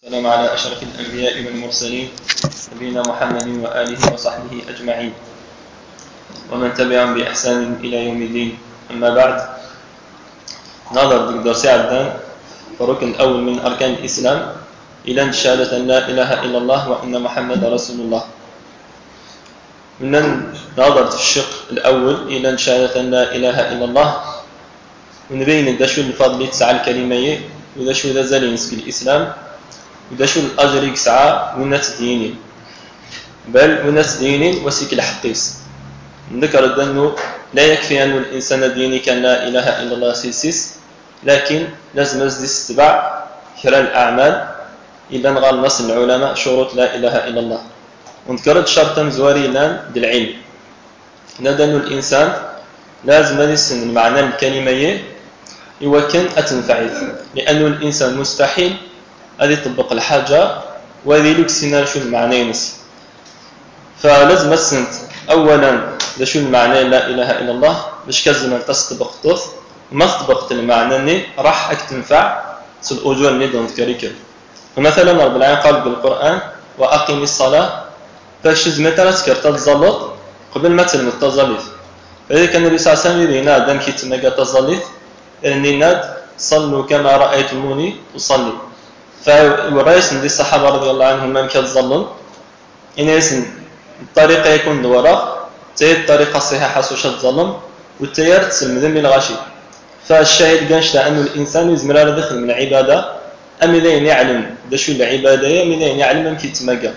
السلام على أشرف الأنبياء والمرسلين نبينا محمد وآله وصحبه أجمعين ومن تبعهم بإحسان إلى يوم الدين. أما بعد، نظر درس عدان الركن الأول من أركان الإسلام إلى شهادة أن لا إله إلا الله وأن محمد رسول الله. من نظر في الشق الأول إلى شهادة أن لا إله إلا الله ونبين دشو الفضل تسعى الكلمة ودشو ذا زالينس في الإسلام ودشو الأجر يسعى وناس دينين بل وناس دينين وسيك الحقيس. نذكر أنه لا يكفي أن الإنسان ديني كان لا إله إلا الله سيسيس، لكن لازم يتبع خلال الأعمال إلا نغال نص العلماء شروط لا إله إلا الله. ونذكرت شرطا زواري لان بالعلم ندن الإنسان لازم يسن المعنى الكلمة يوكن أتنفعل، لأن الإنسان مستحيل هذه تطبق الحاجة وهذه لك سنة شو المعنى نس. فلازم السنت أولا شو المعنى لا إله إلا الله باش كازم أن تستبق طف وما استبقت المعنى أني راح أكتنفع سل أجور ندون ذكريك. فمثلا رب العالمين قال بالقرآن وأقم الصلاة فاش زمتها سكرت تزلط قبل ما تلم التزلط. فإذا كان النبي صلى الله عليه وسلم ينادى دم كي تمجى تزلط أني ناد صلوا كما رأيتموني أصلي. فالرئيس من الصحابة رضي الله عنهم من كتظلم إن يسن الطريقة يكون الوراء تي الطريقة الصحيحة سوش الظلم والتيار تسلم ذنب الغشي. فالشاهد قنشت أن الإنسان يزمرار دخل من العبادة أمدين يعلم دشو العبادة أمدين يعلم من كتمجى.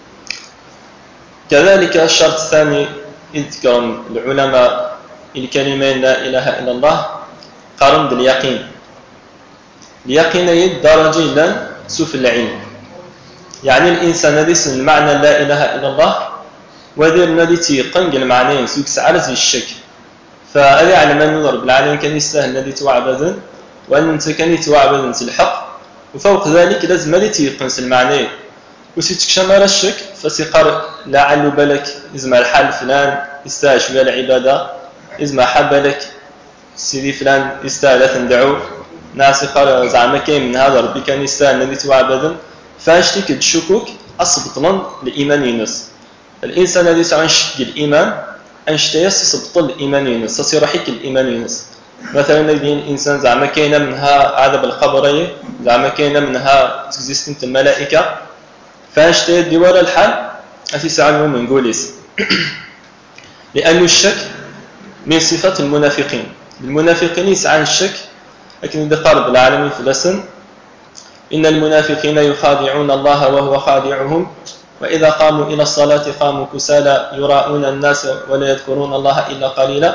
كذلك الشرط الثاني يذكر العلماء الكلمين لا إله إلا الله قارن باليقين. اليقين درجة إلى سوف العلم، يعني الإنسان الذي يسمى المعنى لا إله إلا الله وذي الذي تيقن المعنى سوك سعرز الشك. فأذي على من نضرب العالم كان يستاهل الذي توعبذ وأن أنت كان يتوعبذ الحق، وفوق ذلك لازم الذي تيقن المعنى وسيتكشمر الشك فسيقر لعل بالك إزما الحال فلان يستاهل شوية العبادة، إزما حب لك سيدي فلان يستاهل تندعو ناس قال زعما كاين من هذا ربي كان يستاهل الذي توعبذ. فاشتك الشكوك أصبطنا الإيمان ينس. الإنسان الذي سعنشك الإيمان أنشتي يسبط الإيمان ينس سيرحك الإيمان ينس. مثلا الذين الإنسان زعما كاين منها عذاب القبرية، زعما كاين منها تكزيستنت الملائكة، فاشتي دوار الحال أتي سعنه من قوليس. لأن الشك من صفات المنافقين. المنافقين يسعى الشك، لكن إذا قارب العالمين في الأسن إن المنافقين يخادعون الله وهو خادعهم وإذا قاموا إلى الصلاة قاموا كسالى يراءون الناس ولا يذكرون الله إلا قليلا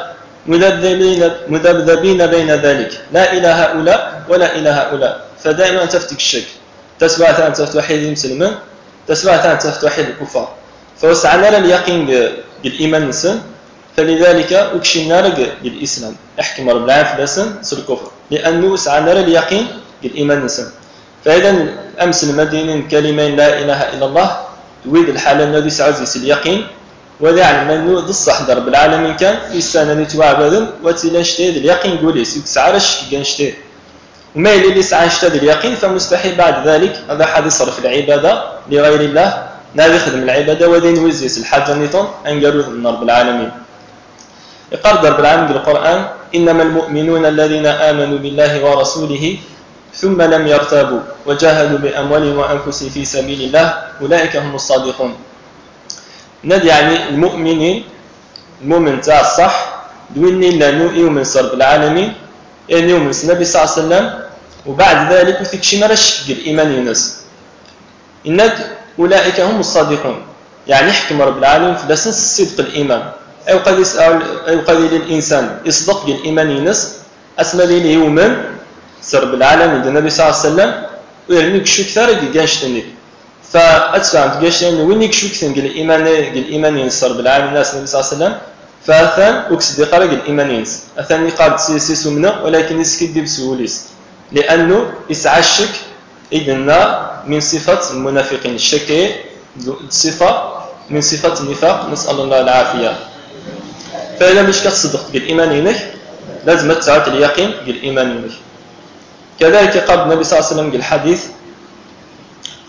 مذبذبين بين ذلك لا إلى هؤلاء ولا إلى هؤلاء. فدائما تفتك الشك، تسبع أن تفتوحيد المسلمين، تسبع أن تفتوحيد الكفار. فوسعنا اليقين بالإيمان السن، فلذلك أكشنا بالإسلام احكم رب العالمين في الأسن سر الكفر، لأنه سعنا اليقين بالإيمان السن. فإذا أمس المدينين كلمين لا إله إلا الله تويد الحالة الذي سعزيس اليقين وذي علم أنه ذي الصحن رب العالمين كان يستانا نتوعبذن وتلاشتيد اليقين قوليس يكسعرش كيانشتيد وما يلي سعانشتيد اليقين فمستحيل بعد ذلك هذا حد يصرف العبادة لغير الله نادي خدم العبادة وذي نوزيس الحاجة نيطان أنقروا من رب العالمين. يقال رب العالمين بالقرآن إنما المؤمنون الذين آمنوا بالله ورسوله ثم لم يرتابوا وجاهدوا بأموالهم وأنفسهم في سبيل الله أولئك هم الصادقون. ندي يعني المؤمنين المؤمن تاع الصح دويني لانه يؤمن صرب العالمين يعني يؤمن النبي صلى الله عليه وسلم وبعد ذلك تكشي مرش الإيمان ينس. إنك أولئك هم الصادقون، يعني يحكم رب العالمين في بسنس صدق الإيمان. أو قد للإنسان يصدق بالإيمان ينس أسمى لي يؤمن سرب العالم عند النبي صلى الله عليه وسلم ويرنيك شو كثر يجانشتني. فأتفهم تجانشتني وينك شو كثر الإيمان ينصر بالعالم الناس النبي صلى الله عليه وسلم. فأثان أكسد قرق الإيمان ينس أثان قاد سيسيس منه ولكن يسكت بسهوليس لأنه يسعى الشك إذن من صفة المنافقين. الشك صفة من صفة النفاق نسأل الله العافية. فإذا مش كتصدق بالإيمان ينك لازم تسعى اليقين بالإيمان ينك. كذلك قال النبي صلى الله عليه وسلم بالحديث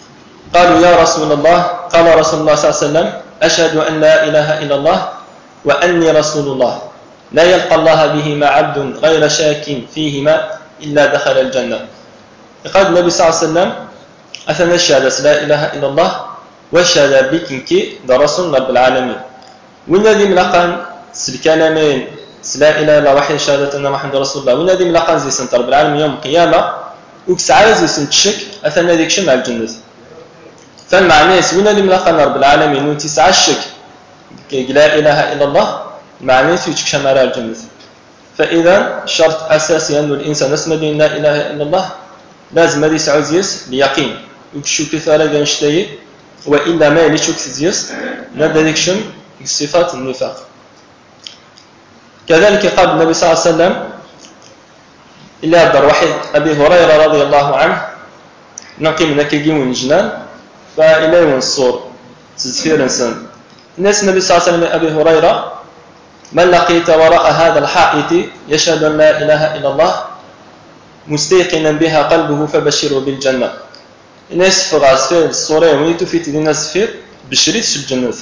قالوا يا رسول الله، قال رسول الله صلى الله عليه وسلم أشهد أن لا إله إلا الله وأني رسول الله لا يلقى الله بهما عبد غير شاك فيهما إلا دخل الجنة. قال النبي صلى الله عليه وسلم أثنى الشهادة لا إله إلا الله والشهادة بكنكي دا رسول رب العالمين وين هذه ملقان الكلامين لا إله إلا واحد شهادة أن محمد رسول الله وين هذه ملقان زي سنت رب العالمين يوم القيامة وكسعى زي سنت الشك أثنى ذيك شمع الجنة. فالمعنى وين هذه ملقان رب العالمين وانت سعى الشك لا إله إلا الله معنى فيك شمال الجنة. فإذا شرط أساسي أن الإنسان اسمه لا إله إلا الله لازم هذه سعوزيس ليقين وكشو كثالة جنشتي وإلا ما يليشو كثيس نبدأ ذكشم صفات النفاق. كذلك قال النبي صلى الله عليه وسلم إلا أبدر واحد أبي هريرة رضي الله عنه نقي من كيجي من جنان فإلا ينصر تزفير إنسان الناس النبي صلى الله عليه وسلم أبي هريرة من لقيت وراء هذا الحائط يشهد أن لا إله إلا الله مستيقنا بها قلبه فبشره بالجنة. الناس فغاز في الصورة ويتو في تدين الناس في بشريت في الجنة.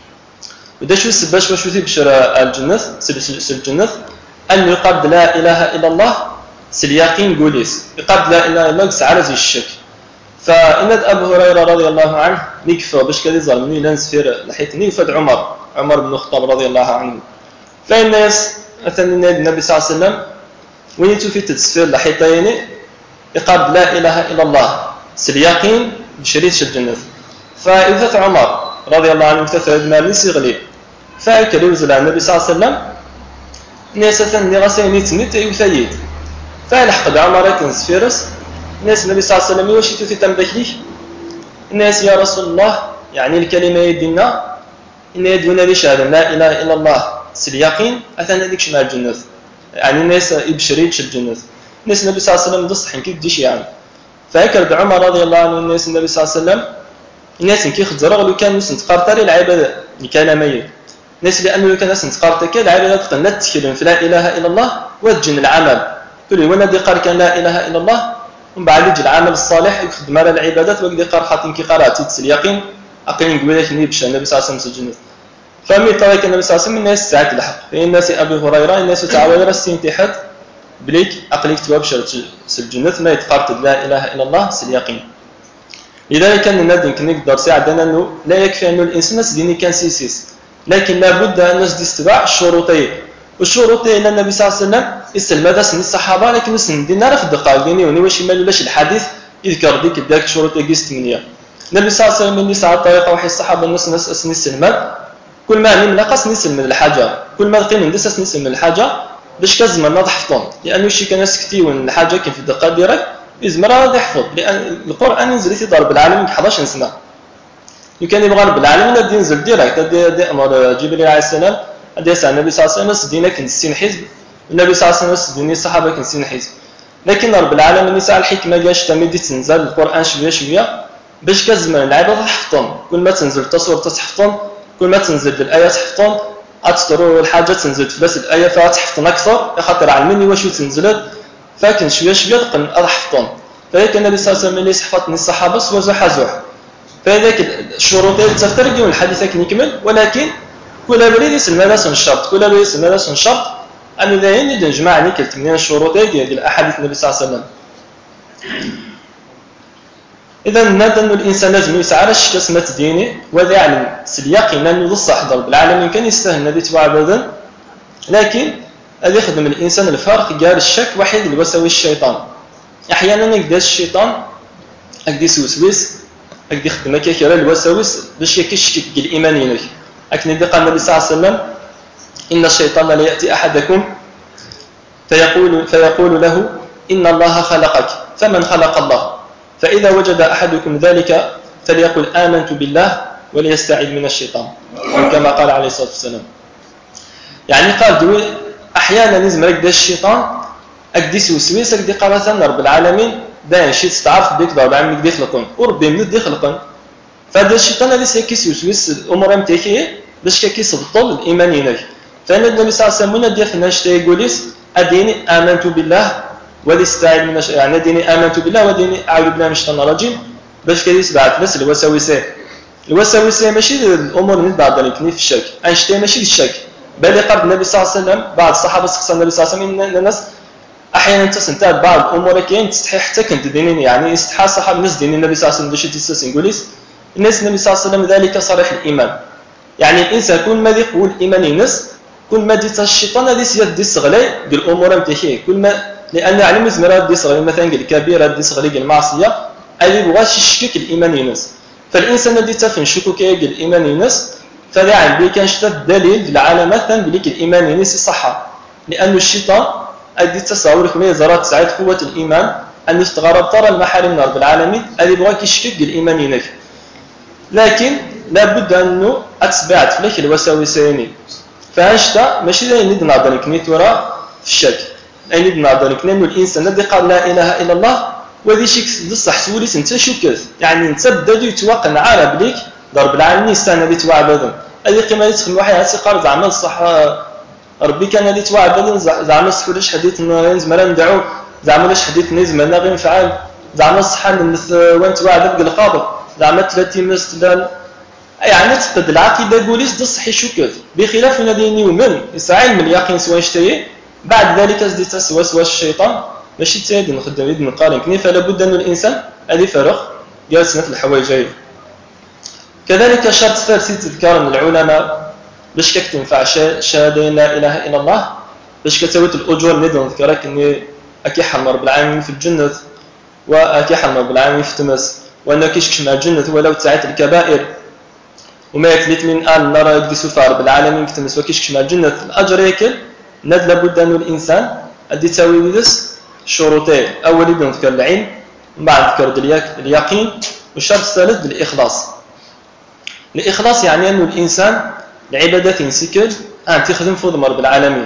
وده شو السباش وشو في بشر الجنة الجنة أن يقابل لا إله إلا الله سلياقين قوليس يقابل لا إله إلا الله سعر زي الشك. فإن أبو هريرة رضي الله عنه نكفى باش كذي ظلمني لنس في لحيتني وفد عمر بن الخطاب رضي الله عنه. فالناس مثلا النبي صلى الله عليه وسلم ويتو في تسفير لحيتين يقابل لا إله إلا الله سلياقين بشريط الجنة. فإذا عمر رضي الله عنه تثرد مالي سيغلي فأكل يوزل على النبي صلى الله عليه وسلم ناس ثاني غسيني تميت يثيد فالحق عمر كنسفيرس الناس النبي صلى الله عليه وسلم يوشيتو في تمدكليه الناس يا رسول الله يعني الكلمة يدينا إن يدونا لشهادة لا إله إلا الله سلياقين أثنى ذيك شمال الجنة يعني الناس يبشريتش الجنة. الناس النبي صلى الله عليه وسلم ضصحين كيف ديش يعني فأكل عمر رضي الله عنه الناس النبي صلى الله عليه وسلم الناس كي خزروا لو كان ناس تقارتري العبادة الكلامية الناس لأنه لو كان ناس تقارتك العبادة تقنت تتكلم في لا إله إلا الله وتجن العمل كل وانا دي قار كان لا إله إلا الله ومن بعد يجي العمل الصالح يخدم على العبادات ويقدر قار حاطين كي قرأت اليقين أقين قبلك نيبش النبي صلى الله عليه وسلم سجنه. فمن طريق النبي صلى الله عليه وسلم الناس ساعات الحق في الناس أبي هريرة الناس تعاوير السين تحت بليك أقليك توابشر الجنة ما يتقارت لا إله إلا الله سليقين. لذلك كان الندم كان يقدر ساعدنا أنه لا يكفي أنه الإنسان ديني كان سيسيس لكن لابد أن نستبع الشروطين والشروطين إلى النبي صلى الله عليه وسلم يسلم هذا سن الصحابة لكن سن دينا في الدقائق ديني ونواش ما لولاش الحديث يذكر ديك ذاك الشروط يجي 8. النبي صلى الله عليه وسلم اللي ساعة طريقة واحد الصحابة الناس أسني السلمات كل ما نقص نسلم من الحاجة كل ما قيل ندس نسلم من الحاجة باش كزمر نضحفطون لأنه شي كان سكتي والحاجة كيف في الدقائق ديالك يزمر هذا يحفظ لأن القرآن ينزل في ضرب العالمين 11 سنة. يمكن يبغى رب العالمين يبدا ينزل ديريكت يبدا أمر جبريل عليه السلام يبدا يسأل النبي صلى الله عليه وسلم سدينا كنسين حزب النبي صلى الله عليه وسلم سديني الصحابة كنسين حزب لكن رب العالمين يسأل الحكمة جاش تمدي تنزل القرآن شوية شوية باش كزمر العباد تحفظون كل ما تنزل تصور تحفظون كل ما تنزل الآية تحفظون أتطروا الحاجة تنزل في بس الآية فتحفظون أكثر خاطر علمني واش تنزلت فكن شوية شوية تقن أحفظون. فذلك النبي صلى الله عليه وسلم اللي صحفتني الصحابة سوى حزوح فذلك الشروط تفترق والحديث نكمل ولكن كل بريد يسمى هذا شرط كل بريد يسمى هذا شرط أن ذهين نجمع نكلت من الشروط ديال الأحاديث النبي صلى الله عليه وسلم. إذا نادى أن الإنسان لازم يسعى على كسمة دينه وذا يعلم سلياقين أنه الصح ضرب العالمين كان يستاهل النبي تبع أبدا لكن هذا يخدم الإنسان الفرق قال الشك وحيد الوسوس الشيطان أحيانا يقدر الشيطان أقدر يوسوس أقدر يخدم كثيرا الوسوس باش يكشك الإيمان ينك لكن إذا قال النبي صلى الله عليه وسلم إن الشيطان لا يأتي أحدكم فيقول له إن الله خلقك فمن خلق الله فإذا وجد أحدكم ذلك فليقل آمنت بالله وليستعذ من الشيطان كما قال عليه الصلاة والسلام. يعني قال دوي أحيانا نزم ركد الشيطان أكديس وسويس أكدي قرثنا رب العالمين داين شيء تستعرف بيك رب العالمين يقدي خلقون وربي من يقدي خلقون فهذا الشيطان الذي سيكيس وسويس الأمور أمتيكي باش كيكيس الطول الإيماني نك. فإن النبي صلى الله عليه وسلم ندي في الناس يقوليس أديني آمنت بالله وليستعذ من يعني أديني آمنت بالله وديني أعوذ بالله من الشيطان الرجيم باش كيتبعث بس الوساوس ماشي الامور اللي بعضني في الشك انشتي ماشي الشك بل قرب النبي صلى الله عليه وسلم بعض الصحابه سقسوا النبي صلى الله عليه وسلم ان الناس احيانا تستنتج بعض الامور كاين تستحي حتى كنت دينين يعني استحى صحاب الناس دين النبي صلى الله عليه وسلم باش يتسس نقوليس الناس النبي صلى الله عليه وسلم ذلك صريح الايمان يعني الانسان كل ما يقول الايمان ينس كل ما ديت الشيطان هذه سياد دي صغلي ديال الامور نتاعي كل ما لان علم زمرات دي صغلي مثلا قال الكبيره دي صغلي المعصيه اللي بغاش يشكك الايمان ينس فالانسان الذي تفهم شكوك يقول الايمان ينس فلا عندي كان شتا الدليل العلامات بليك الايمان ينس صحه لان الشيطان ادي تصور كما زرات سعيد قوه الايمان ان يستغرب ترى المحارم رب العالمين اللي بغاك يشكك الايمان ينس لكن لابد انه اتبعت فيك الوساوسين فاشتا ماشي زي ند نهضر كنيت ورا في الشك اي ند نهضر كنينو الانسان الذي قال لا اله الا الله وهذه شيء بصح سوليت انت شكت يعني انت بدا يتوقع عارف بليك ضرب العالمين السنه اللي توعبدهم هذه قيمه تخدم واحد هاتي قرض عمل صح ربي كان اللي توعبدهم زعما صح ولاش حديث زعما ندعو زعما ولاش حديث نزمنا غير نفعل زعما صح وين توعبد بالقابل زعما 30 مثلا يعني تقد العقيده قوليس تصحي شكت بخلاف الذين يؤمن يسعى من اليقين سواء اشتهي بعد ذلك ازدت وسوس الشيطان ماشي تايد نخدم يد نقارن كني فلا بد ان الانسان هذه فرغ جالس مثل الحوايج كذلك شرط ثالث تذكار العلماء باش كتنفع شهاده لا اله الا الله باش كتسويت الاجور اللي نذكرك اني اكي حرم رب العالمين في الجنه واكي حرم رب العالمين في تمس وانك كيشكش مع الجنه ولو تسعت الكبائر وما يتلت من آن نرى يقدسوا رب العالمين كتمس وكيشكش مع الجنة الأجر يكل ند لابد أن الإنسان أدي تساوي بدس شروطين أول يبدأ نذكر العلم من بعد ذكر اليقين والشرط الثالث الإخلاص الإخلاص يعني أن الإنسان العبادات ينسكل أن تخدم فضل رب العالمين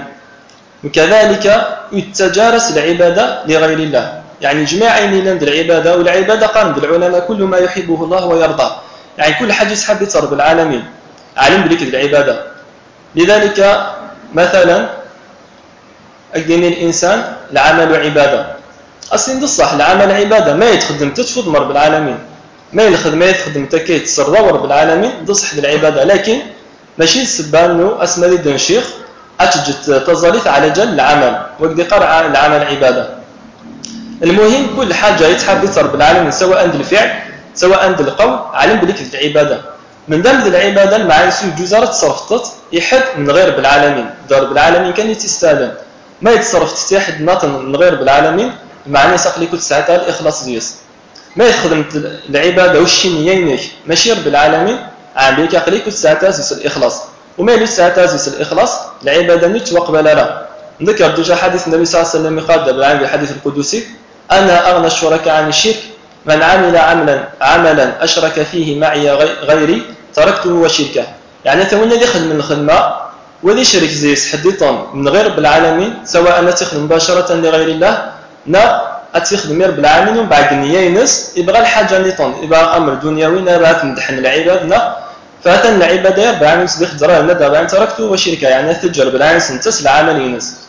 وكذلك يتجارس العبادة لغير الله يعني جميع عينينا العبادة والعبادة قام بالعلماء كل ما يحبه الله ويرضاه يعني كل حاجة يسحب يتصرف العالمين عالم بليك العبادة لذلك مثلا أجدين الإنسان العمل عبادة أصلا الصح العمل عبادة ما يتخدم تتفض رب العالمين ما يتخدم تكيت تصرف رب العالمين تصح بالعبادة لكن ماشي السبانو أسمى لدن شيخ أتجد تظليت على جل العمل وقد قرع العمل عبادة المهم كل حاجة يتحب يتصرف العالمين سواء عند الفعل سواء عند القول علم بليك العبادة من ذنب العبادة المعايس جزارة تصرفت يحد من غير بالعالمين ضرب العالمين كان يتستاذن ما يتصرف تستيحد ناطن من غير بالعالمين معنى يساق لي كل ساعتها الإخلاص ديس ما يخدم العبادة والشينيينك ماشي رب العالمين عم بيك يقلي كل ساعتها زيس الإخلاص وما يلي ساعتها زيس الإخلاص العبادة نيت وقبل لا نذكر دجا حديث النبي صلى الله عليه وسلم قال بالعام الحديث القدسي أنا أغنى الشركاء عن الشرك من عمل عملا أشرك فيه معي غيري تركته وشركه يعني ثونا اللي يخدم من الخدمة واللي شرك زيس حديثا من غير بالعالمين سواء أنا تخدم مباشرة لغير الله نا أتخدم رب العالمين ومن بعد نيينس يبغى الحاجة نيطون يبغى أمر دنيوي نبغى تمدحن العباد نا فاتن العبادة رب العالمين سبيخ درا ندى تركته وشركه يعني تجر بالعالمين سنتس العمل ينس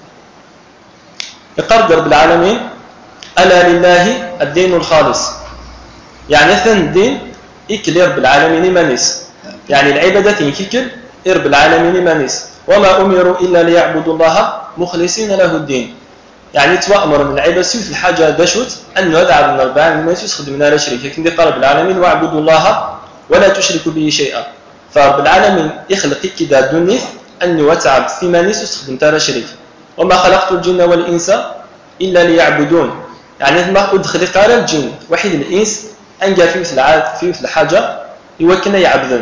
يقرد رب العالمين ألا لله الدين الخالص يعني ثن الدين إكل رب العالمين مانيس يعني العبادة ينككل رب العالمين مانيس وما أمروا إلا ليعبدوا الله مخلصين له الدين يعني توأمر من العبادة في الحاجة دشوت أنه يدعى من رب العالمين ما يسخد من لا شريك لكن دي قال رب العالمين واعبدوا الله ولا تشركوا به شيئا فرب العالمين يخلق كده الدنيا أنه يتعب في مانيس يسخد من لا شريك وما خلقت الجن والإنس إلا ليعبدون يعني ما أدخل قال الجن وحيد الإنس أنجا في الحاجة يوكلنا يعبدون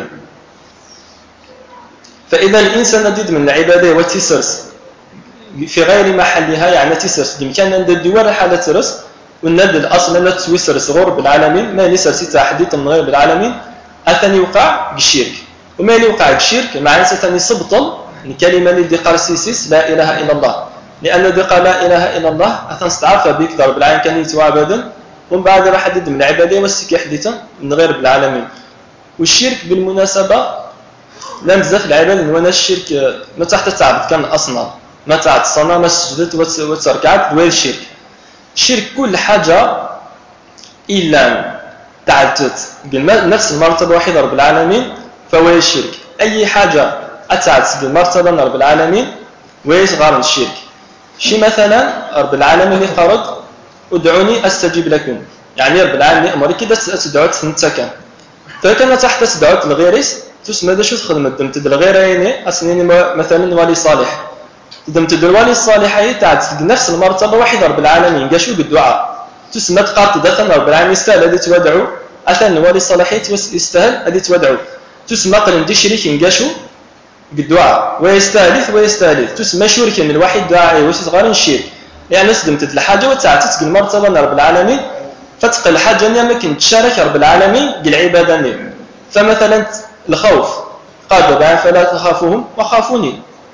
فإذا الإنسان نديد من العبادة والتسرس في غير محلها يعني تسرس بإمكان أن الدول حالة تسرس والند الأصل لا تسرس غير بالعالمين ما يسرس تحديث من غير بالعالمين أثني يوقع بالشرك وما يوقع بالشرك معناه ثاني سبطل الكلمة اللي قال سيسيس لا إله إلا الله لأن الذي قال لا إله إلا الله أثنى استعرف بك رب العالمين كان يتوعبدا ومن بعد راح حدد من العبادة والسكي حديثا من غير بالعالمين والشرك بالمناسبة لم بزاف العبادة وانا الشرك ما تحت تعبد كان أصنام ما تحت الصنام ما سجدت وتركعت دوير الشرك الشرك كل حاجة إلا تعدت نفس المرتبة واحدة رب العالمين فهو الشرك. أي حاجة أتعدت بالمرتبة رب العالمين ويصغر الشرك. شي مثلا رب العالمين قرض ادعوني أستجيب لكم، يعني رب العالمين أمري كده تدعوت ثنتكا فكان تحت تدعوت الغيرس تسمى ذا شو تخدم الدم تد الغيرين أسنين مثلا ولي صالح دم تد الولي الصالح هي تعدت نفس المرتبة واحدة رب العالمين قاشوا بالدعاء تسمى تقاط دثنا رب العالمين يستاهل هذه تودعوا أثن الولي الصالح يستاهل هذه تودعوا تسمى قرن دي شريك قاشوا بالدعاء ويستهلث تسمى شرك من الواحد دعاء وصغار الشرك يعني سدمت الحاجة وتعتت المرتبة رب العالمين فتقل الحاجة ما كنت تشارك رب العالمين بالعبادة فمثلا الخوف قال فلا تخافوهم وخافوني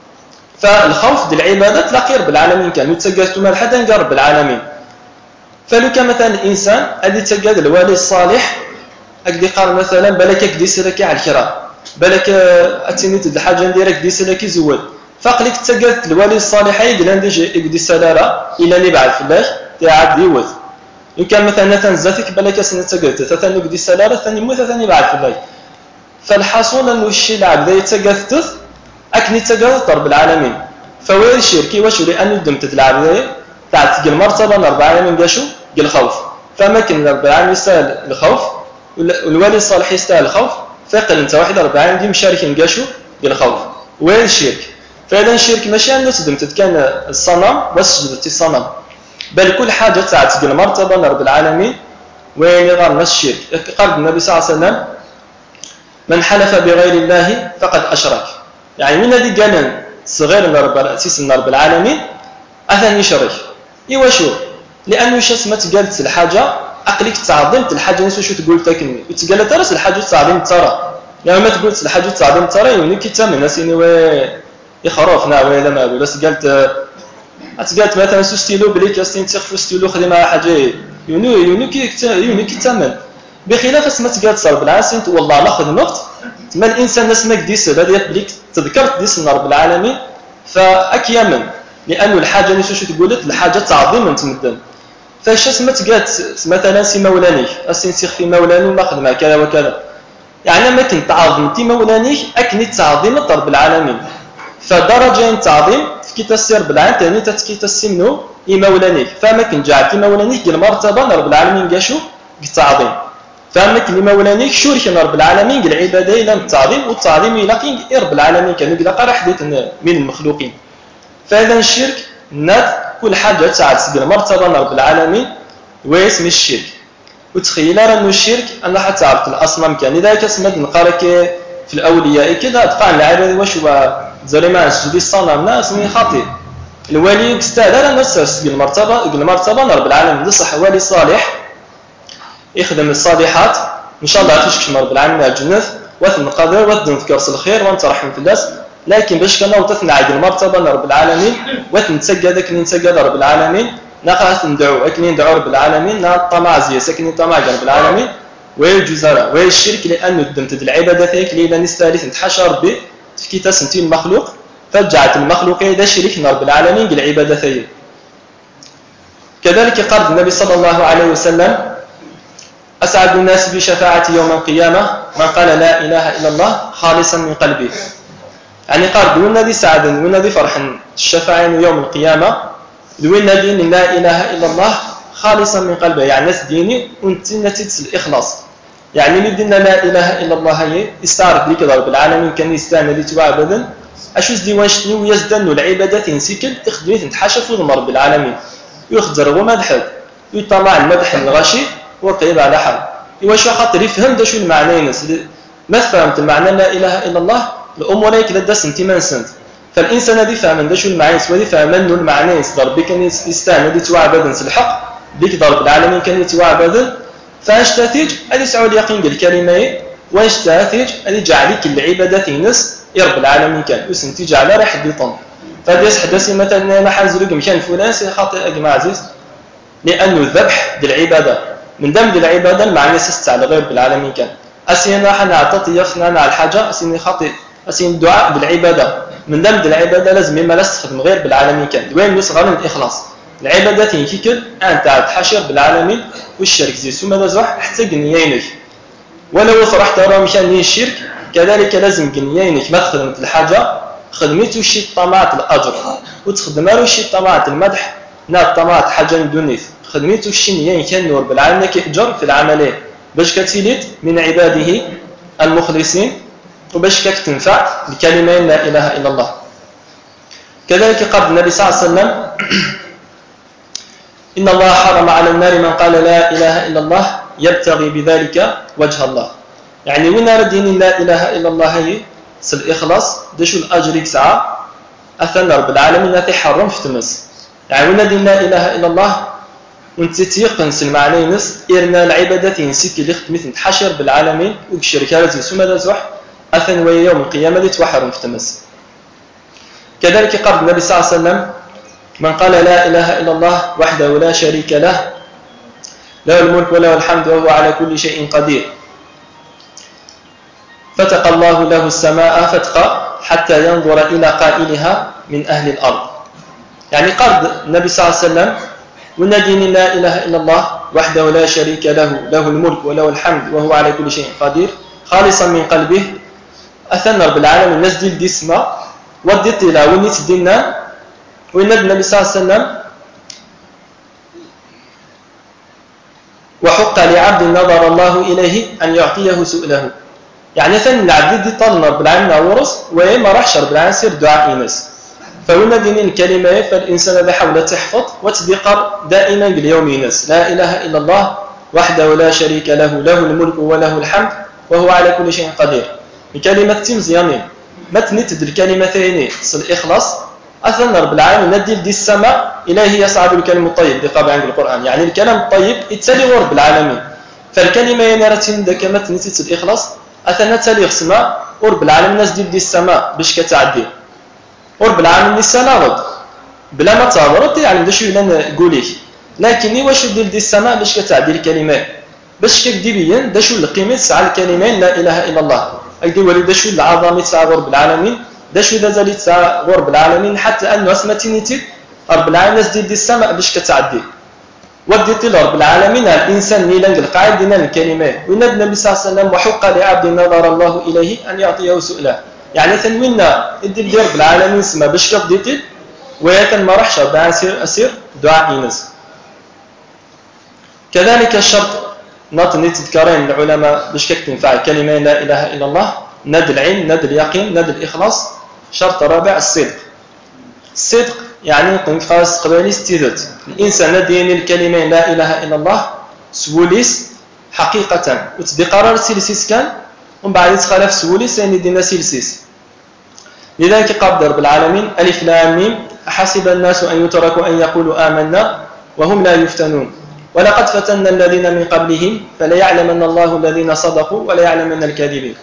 فالخوف ديال العبادة تلاقي رب العالمين كان يتسجد ما حدا قال رب العالمين فلو كان مثلا الإنسان الذي تسجد الوالي الصالح أكدي قال مثلا بالك أكدي سلكي على الكرام بالك أتيني تد الحاجة نديرك دي سلكي زود فقلك تسجد الوالي الصالح يقول عندي يقدي سلالة إلى اللي بعد في الله تعاد يوث لو كان مثلا تنزاتك بالك سنة تسجد ثاني يقدي سلالة ثاني موت ثاني بعد في الله فالحاصل أنه الشيء العبد يتسجد أكني تسجد رب العالمين فويل الشركي وشو لأن دمت العبد تعتق المرتبة رب العالمين قاشو قال خوف فما كان رب العالمين يستاهل الخوف والولي الصالح يستاهل الخوف فقل انت واحد رب العالمين دي مشارك قاشو قال خوف وين الشرك فإذا الشرك ماشي أنه تدمت كان الصنم وسجدت الصنم بل كل حاجة تعتق المرتبة رب العالمين وين غير نفس الشرك قال النبي صلى الله عليه وسلم من حلف بغير الله فقد أشرك يعني من الذي قال صغير رب العالمين أثني يشرك إيوا شو لأنه شسمت قالت الحاجة أقلك تعظمت الحاجة نسو شو تقول تكني وتقال ترى الحاجة تعظم ترى يعني ما تقول الحاجة تعظم ترى يوني كتام الناس يخرفنا ولا ما أقول بس قالت مثلا سو ستيلو بلي كاستين تخفو ستيلو خدمة حاجة يوني كتامن بخلاف اسمت قالت صار بالعاسين والله لا خدمت ما الإنسان اسمك ديس هذا بليك تذكرت ديس رب العالمين فأكيمن لأنه الحاجة نسو شو تقولت الحاجة تعظيم تمدن فاش اسمت قالت مثلا سي مولاني اسين في مولاني ما خدمها كذا وكذا يعني ما كنت تعظمتي مولاني أكني تعظيم رب العالمين فدرجة تعظيم في تسير بالعين تاني تتكي تسمنو مولاني فما كنت جعلتي مولاني المرتبة رب العالمين قاشو بالتعظيم فما كنت مولاني شورك رب العالمين العبادة إلى التعظيم والتعظيم يلاقي رب العالمين كان يقول قرا حديث من المخلوقين فإذا الشرك نات كل حاجة تعتقد مرتبة رب العالمين واسم الشرك وتخيل أنه الشرك أنا حتى عرفت الأصنام كان إذا كسمت نقارك في الأولياء كذا أتقع العبادة وش هو زي ما سجد الصنم ناس من خاطئ الولي استهدر الناس المرتبة رب العالمين صح ولي صالح يخدم الصالحات إن شاء الله تشكش رب العالمين الجنة وثن قدر وثن ذكر الخير وانت رحم في الناس لكن باش كنا وتثنى عيد المرتبة رب العالمين وتنتسجد كني نتسجد رب العالمين نقاس ندعو كني ندعو رب العالمين طمع زي سكني طمع رب العالمين ويجزرا ويشرك لأنه دمت العبادة ذيك ليلا نستالث نتحشر به في كتاب سنتين المخلوق فجعت المخلوق إذا شرك رب العالمين بالعبادة ذيك كذلك قال النبي صلى الله عليه وسلم أسعد الناس بشفاعة يوم القيامة من قال لا إله إلا الله خالصا من قلبه يعني قال دون ذي سعد دون ذي فرح الشفاعة يوم القيامة دون ذي لا إله إلا الله خالصا من قلبه يعني ناس ديني وانت نتيجة الإخلاص يعني ندينا لا إله إلا الله هي استعرض لك رب العالمين كان يستعمل لتبع أبدا أشوز دي وانشتني ويزدن العبادة تنسيكل تخدمي تنتحشف وضم رب العالمين يخدر ومدحك يطمع المدح الغشي وقيب على حال يوشو خاطر يفهم ده شو المعنى ينس ما فهمت المعنى لا إله إلا الله الأم ولا يكلا دا سنتيمان سنت فالإنسان هذي فهم ده شو المعنى ودي فهم أنه المعنى يصدر بك أن يستعمل دي توعى بدن الحق بك ضرب العالمين كان يتوعى بدن فاش تاتيج هذه سعود يقين الكلمة واش تاتيج هذه جعلك العبادة ينس رب العالمين كان وسنتي جعل راح يطن فهذا يحدث مثلا ما حنزلوا مكان فلان خاطئ يا جماعة عزيز لأنه الذبح دي العبادة من دم دي العبادة المعنى يسست على غير بالعالمين كان أسينا حنا عطتي يفنا على الحاجة أسيني خاطئ أسين الدعاء بالعبادة من دم العبادة لازم ما لا تستخدم غير بالعالمين كان وين يصغر الإخلاص العبادات ينكيكل أنت تحشر بالعالمين والشرك زي سوما دازوح حتى جنيينك ولو فرح ترى مشان الشرك كذلك لازم جنيينك ما تخدمت الحاجة خدمت وشي طماعة الأجر وتخدم وشي طماعة المدح نات طماعة حاجة دونيث خدمت وشي نيين كان نور بالعالم كأجر في العملية باش كتيليت من عباده المخلصين وباش كتنفع بكلمة لا إله إلا الله. كذلك قال النبي صلى الله عليه وسلم إن الله حرم على النار من قال لا إله إلا الله يبتغي بذلك وجه الله. يعني وين ردين لا إله إلا الله هي الإخلاص دشو الأجر يسعى أثنى رب العالمين تحرم في تمس. يعني وين دين لا إله إلا الله وانت تيقن المعنى نس إرنا العبادات ينسيك اللي مثل تحشر بالعالمين والشركات سوما دازوح أثنى يوم القيامة تحرم في تمس. كذلك قال النبي صلى الله عليه وسلم من قال لا إله إلا الله وحده لا شريك له له الملك وله الحمد وهو على كل شيء قدير فتق الله له السماء فتقى حتى ينظر إلى قائلها من أهل الأرض. يعني قال النبي صلى الله عليه وسلم ونادين لا إله إلا الله وحده لا شريك له له الملك وله الحمد وهو على كل شيء قدير خالصا من قلبه أثنى رب العالمين الناس دي اسمه وديت إلى ونيت دينا ويند النبي صلى الله عليه وسلم وحق لعبد نظر الله إليه أن يعطيه سؤله. يعني ثاني العبد دي طلنا رب العالمين ورس وما راحش رب العالمين سير دعاء ناس فهنا دين الكلمة فالإنسان بحاول تحفظ وتذكر دائما باليوم ناس لا إله إلا الله وحده لا شريك له له الملك وله الحمد وهو على كل شيء قدير. الكلمة تمزيانين ما تنتد الكلمة ثانية الإخلاص أثنى رب العالمين ندي دي السماء إليه يصعد الكلم الطيب بقابل عند القرآن. يعني الكلام الطيب يتسلي رب العالمين فالكلمة ينرتين كما تنتد الإخلاص أثنى تسلي السماء ورب العالمين ناس دي السماء باش كتعدي ورب العالمين السماء رد بلا ما تعبرت يعني دشو لنا نقوليه لكن واش دير دي السماء باش كتعدي الكلمات باش كديبين دشو القيمة على الكلمين لا إله إلا الله أكدي ولي دشو العظمة على رب العالمين دشو دازالي تاع رب العالمين حتى أنه اسمتينيتي رب العالمين ناس دير دي السماء باش كتعدي وديت رب العالمين الإنسان ميلان القاعد دينا الكلمة ويناد النبي صلى الله عليه وسلم وحق لعبد نظر الله إليه أن يعطيه سؤله. يعني ثنوينا الدير رب العالمين اسمه باش كديتي ويتن ما راحش أسير دعاء ناس. كذلك الشرط نطني تذكرين العلماء باش تنفع الكلمة لا إله إلا الله ند العلم ند اليقين ند الإخلاص. شرط رابع الصدق. الصدق يعني خاص قبالي استيذت الإنسان ندين الكلمة لا إله إلا الله سوليس حقيقة وتدي قرار سيلسيس كان ومن بعد يتخالف سوليس يعني دينا سيلسيس. لذلك قال رب العالمين ألف لام ميم أحسب الناس أن يتركوا أن يقولوا آمنا وهم لا يفتنون ولقد فتنا الذين من قبلهم فليعلمن الله الذين صدقوا وليعلمن الكاذبين.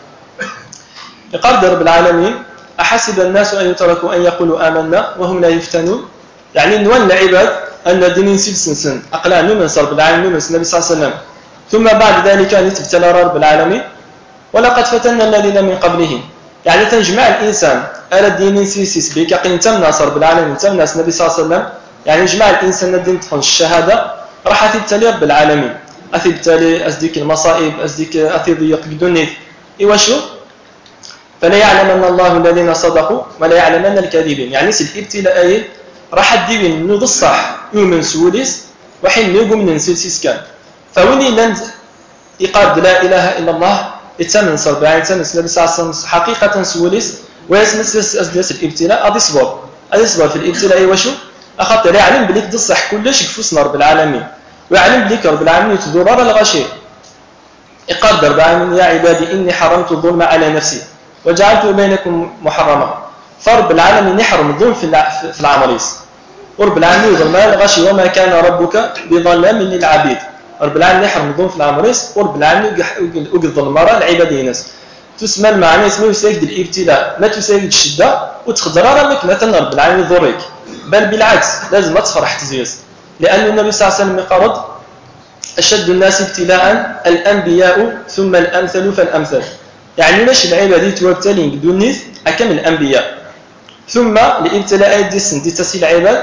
قال رب العالمين أحسب الناس أن يتركوا أن يقولوا آمنا وهم لا يفتنون. يعني نوان العباد أن الدين سلسلسل أقلع نمن رب العالمين نمن النبي صلى الله عليه وسلم ثم بعد ذلك نتبتلى رب العالمين ولقد فتنا الذين من قبلهم. يعني تنجمع الإنسان على الدين سلسلس بك قين تمنى رب العالمين تمنى النبي صلى الله عليه وسلم. يعني جمع الإنسان الدين تخن الشهادة راح تبتلي رب العالمين أثبتلي أزديك المصائب أزديك أثضيق بدوني إيوشو فلا يعلمن الله الذين صدقوا ولا يعلمن الكاذبين. يعني سي الابتلاء راح تديبين نوض الصح يومن سوليس وحين نيقوم ننسلسيس كان فوني لند إقاد لا إله إلا الله يتسمن صرب يعني يتسمن النبي صلى الله عليه وسلم حقيقة سوليس ويسمس أسدس الابتلاء أدي صبر في الابتلاء وشو أخطر يعلم بليك تصح كلش كفوسنا رب العالمين ويعلم بليك رب العالمين تضرر الغشير. إقاد رب العالمين يا عبادي إني حرمت الظلم على نفسي وجعلت بينكم محرما. فرب العالمين يحرم الظلم في العمريس ورب العالمين ظلم الغشي وما كان ربك بظلام للعبيد. رب العالمين يحرم الظلم في العمريس ورب العالمين يقضي الظلم العبادين ناس تسمى المعنى اسمه يساعد الابتلاء ما تساعد الشدة وتخضر رمك مثلا رب العالمين يضرك بل بالعكس لازم ما تفرح تزيز لأن النبي صلى الله عليه وسلم قال أشد الناس ابتلاء الأنبياء ثم الأمثل فالأمثل. يعني لاش العبادة توابتلين بدون أكم الأنبياء ثم الابتلاءات دي تسي العباد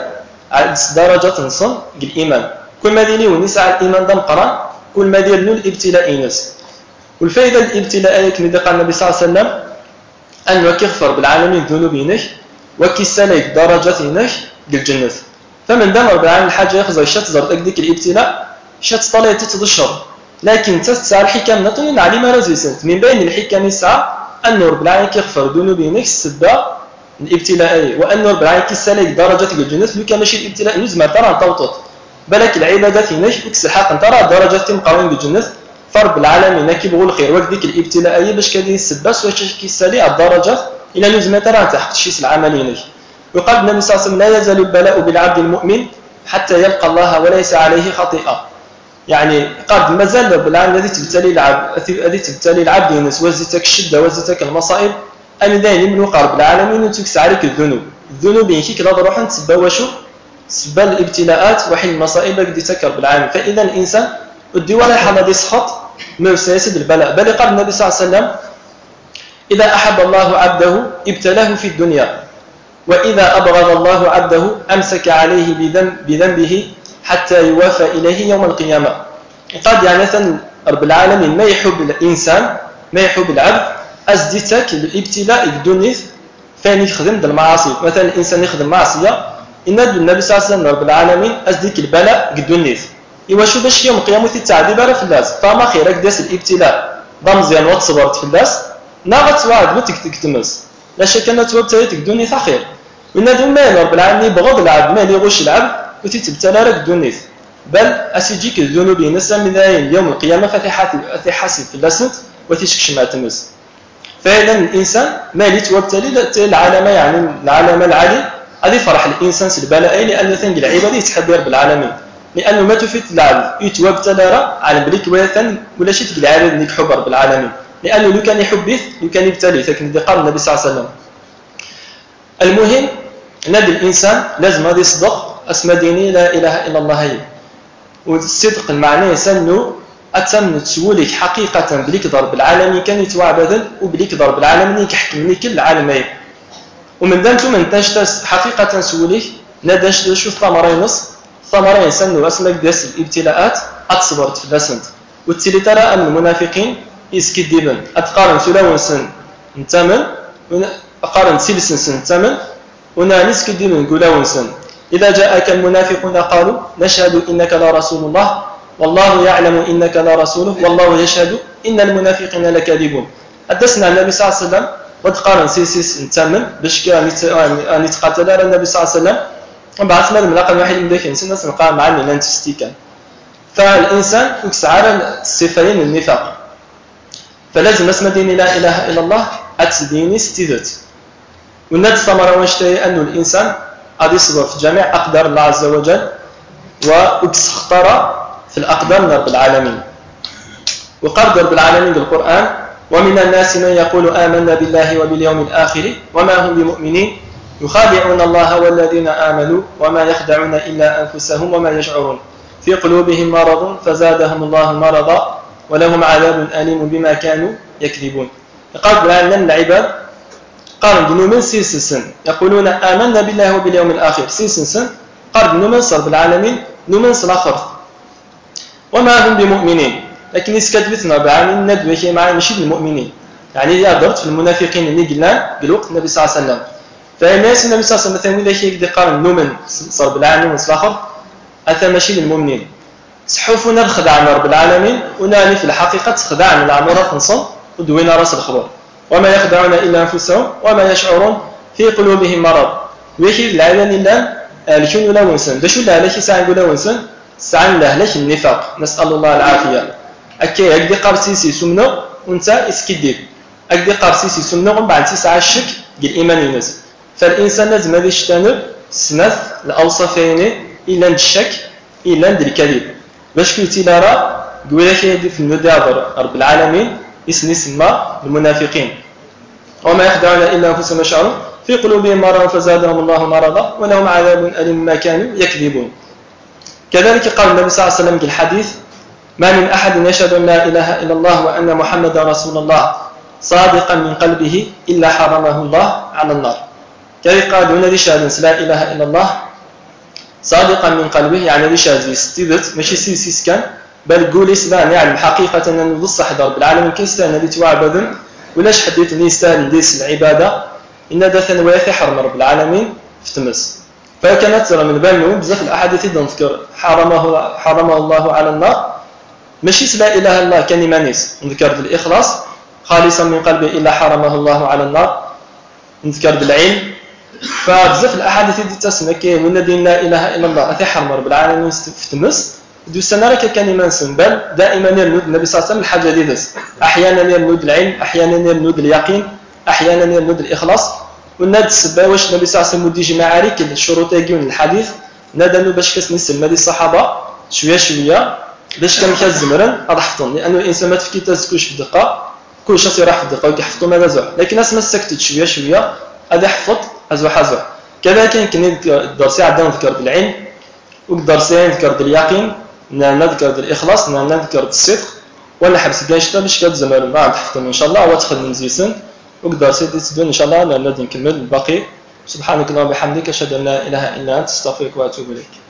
درجة نصن الإيمان كل ما ديني ونسعى الإيمان دم قران كل ما دير له الابتلاء ينس والفائدة الابتلاء كما قال النبي صلى الله عليه وسلم أن يكفر بالعالمين ذنوب ينك وكسلك درجة ينك للجنة فمن دام رب العالمين الحاجة يخزر الشات زرد أكدك الابتلاء شات طلع تتضشر لكن تسعى الحكم نطن علي ما رزيسنت من بين الحكم يسعى أن رب العالمين يغفر ذنوب ينك السبا الابتلاء وأن رب العالمين كسلك درجة للجنة لو كان ماشي الابتلاء نزمع ترى توطط بلك العبادات ينك وكسحاق ترى درجة قوين بالجنة فرب العالمين كيبغوا الخير وكذيك الابتلاء باش كدير السباس واش كيسالي الدرجه الى لزم ترى تحت شي العملين وقال النبي صلى الله عليه وسلم لا يزال البلاء بالعبد المؤمن حتى يلقى الله وليس عليه خطيئه يعني قد مازال بالعالم الذي تبتلي العبد ينس وزتك الشده وزتك المصائب ان داين من قرب العالمين تكس عليك الذنوب ينكيك لا روح تسبا وشو سبا الابتلاءات وحين المصائب قد تكر بالعالم فاذا الانسان الديوان الحمد يسخط من سياسة البلاء بل قال النبي صلى الله عليه وسلم إذا أحب الله عبده ابتلاه في الدنيا وإذا أبغض الله عبده أمسك عليه بذنبه حتى يوافى إليه يوم القيامة قد يعني مثلا رب العالمين ما يحب الإنسان ما يحب العبد أزدتك الابتلاء الدنيا فين يخدم المعاصي مثلا الإنسان يخدم معصية إن النبي صلى الله عليه وسلم رب العالمين أزدك البلاء الدنيا إيوا شو باش يوم القيامة التعذيب على فلاس فما خيرك داس الابتلاء ضمزيان وتصبرت فلاس ناغت واحد بتكتمس لا شك أن توبتليت الدنيا خير ونادم مال رب العالمين بغض العبد مال يغش العبد وتتبتلى لك الدنيا بل أسيجيك الذنوب نسى من يوم القيامة فتحاسب فلاسنت وتشكش ما تمس فإذا الإنسان مال يتوبتلي العالم يعني العالم العالي هذه فرح الإنسان البلاء لأن ثنج العباد يتحبر بالعالمين لأنه ما تفيد العبد يتوبتلى على بريك ولا شيء تقول العبد انك حبر بالعالمين لأنه لو كان يحبث لو كان يبتلي لكن قال النبي صلى الله عليه وسلم المهم نادي الإنسان لازم هذا يصدق أسمى ديني لا إله إلا الله هي والصدق المعنى سنو أتم تسولك حقيقة بليك ضرب العالمين كان يتوعبدا وبليك ضرب العالمين يحكم لك العالمين ومن ذنب من تشتس حقيقة سولك ندش شو الثمرة ينص ثمرة يسنو أسمك داس الابتلاءات أتصبرت في الأسند والتالي ترى أن المنافقين يسكدبن أتقارن سلاون سن نتمن أقارن سلسن سن نتمن هنا نسكدبن قلاون سن إذا جاءك المنافقون قالوا نشهد إنك لا رسول الله والله يعلم إنك لا رسوله والله يشهد إن المنافقين لكاذبون أدسنا النبي صلى الله عليه وسلم وتقارن سلسس نتمن باش كان يتقاتل على النبي صلى الله عليه وسلم وبعثنا الملاقى واحد من ذاك الإنسان نلقى مع الميلان تستيكا فالإنسان يكسر الصفين النفاق فلازم اسم دين لا إله إلا الله أتديني استذت والند ثمرة واشتهي أن الإنسان قد يصبر في جميع أقدار الله عز وجل ويكسختر في الأقدار من رب العالمين وقال رب العالمين بالقرآن ومن الناس من يقول آمنا بالله وباليوم الآخر وما هم بمؤمنين يخادعون الله والذين آمنوا وما يخدعون إلا أنفسهم وما يشعرون في قلوبهم مرض فزادهم الله مرضا ولهم عذاب أليم بما كانوا يكذبون قال بأن العباد قال بنومن سيسسن يقولون آمنا بالله وباليوم الآخر سيسسن قال بنومن صر بالعالمين نومن صلاخر وما هم بمؤمنين لكن يسكتبتنا بعالمين ندوه مع مشيد المؤمنين يعني يقدرت في المنافقين اللي قلنا بالوقت النبي صلى الله عليه وسلم فالناس النبي صلى الله عليه وسلم مثلا إذا شيء قال نومن صر بالعالمين وصلاخر أتى مشيد المؤمنين سحوفنا الخدع من رب العالمين ونالي في الحقيقة خدع من العمورة نصل ودوينا رأس الخبر وما يخدعون إلا أنفسهم وما يشعرون في قلوبهم مرض ويكيد العالم إلا لكن لا ونسن دشو لا لكي سعن لا ونسن سعن له لك النفاق نسأل الله العافية أكي أكدي قارسيسي سمنا وانت اسكدير أكدي قارسيسي سمنا وبعد تسعى الشك الإيمان ينزل فالإنسان لازم هذا يشتنب سنث الأوصفين إلا الشك إلا الكذب باش كنتي لارا قولا كي في المدابر رب العالمين اسمى المنافقين وما يخدعون إلا أنفسهم يشعرون في قلوبهم مرض فزادهم الله مرضا ولهم عذاب أليم ما كانوا يكذبون كذلك قال النبي صلى الله عليه وسلم في الحديث ما من أحد يشهد أن لا إله إلا الله وأن محمدا رسول الله صادقا من قلبه إلا حرمه الله على النار كذلك قال هنا لا إله إلا الله صادقا من قلبه يعني ليش هذه ستيدت ماشي سيس كان بل قولي سبان يعلم حقيقة أن نصح ضرب العالمين كيستان اللي توعبدن ولاش حديت أن يستاهل نديس العبادة إن دثن وياثي حرم رب العالمين في تمس فكانت ترى من بينه بزاف الأحاديث نذكر حرمه الله على النار ماشي لا إله إلا الله كان يمانيس نذكر بالإخلاص خالصا من قلبه إلا حرمه الله على النار نذكر بالعلم فبزاف الأحاديث اللي تسمى كاين والذي لا إله إلا الله أثي حرم رب العالمين في تمس دو سنة راك كان يمانسن بل دائما يرنود النبي صلى الله عليه وسلم الحاجة ديدس أحيانا يرنود العلم أحيانا يرنود اليقين أحيانا يرنود الإخلاص والناد السبا واش النبي صلى الله عليه وسلم ودي جماعة الشروط يجون الحديث نادنو باش كسنس المدي الصحابة شوية باش كان كازمرن أضحفتهم لأنه الإنسان ما تفكيتاز كلش بدقة كل شيء راح في الدقة ويحفظوا ماذا زوح لكن اسمه سكتت شوية هذا حفظ أزوح كذلك يمكن الدرسي عندنا نذكر بالعلم والدرسين نذكر باليقين نذكر بالإخلاص نذكر بالصدق ولا حبس جاشتا باش كتزمر بعد حفظهم إن شاء الله وتدخل من زيسن والدرسين تسدون إن شاء الله نبدأ نكمل الباقي سبحانك اللهم وبحمدك أشهد أن لا إله إلا أنت أستغفرك وأتوب إليك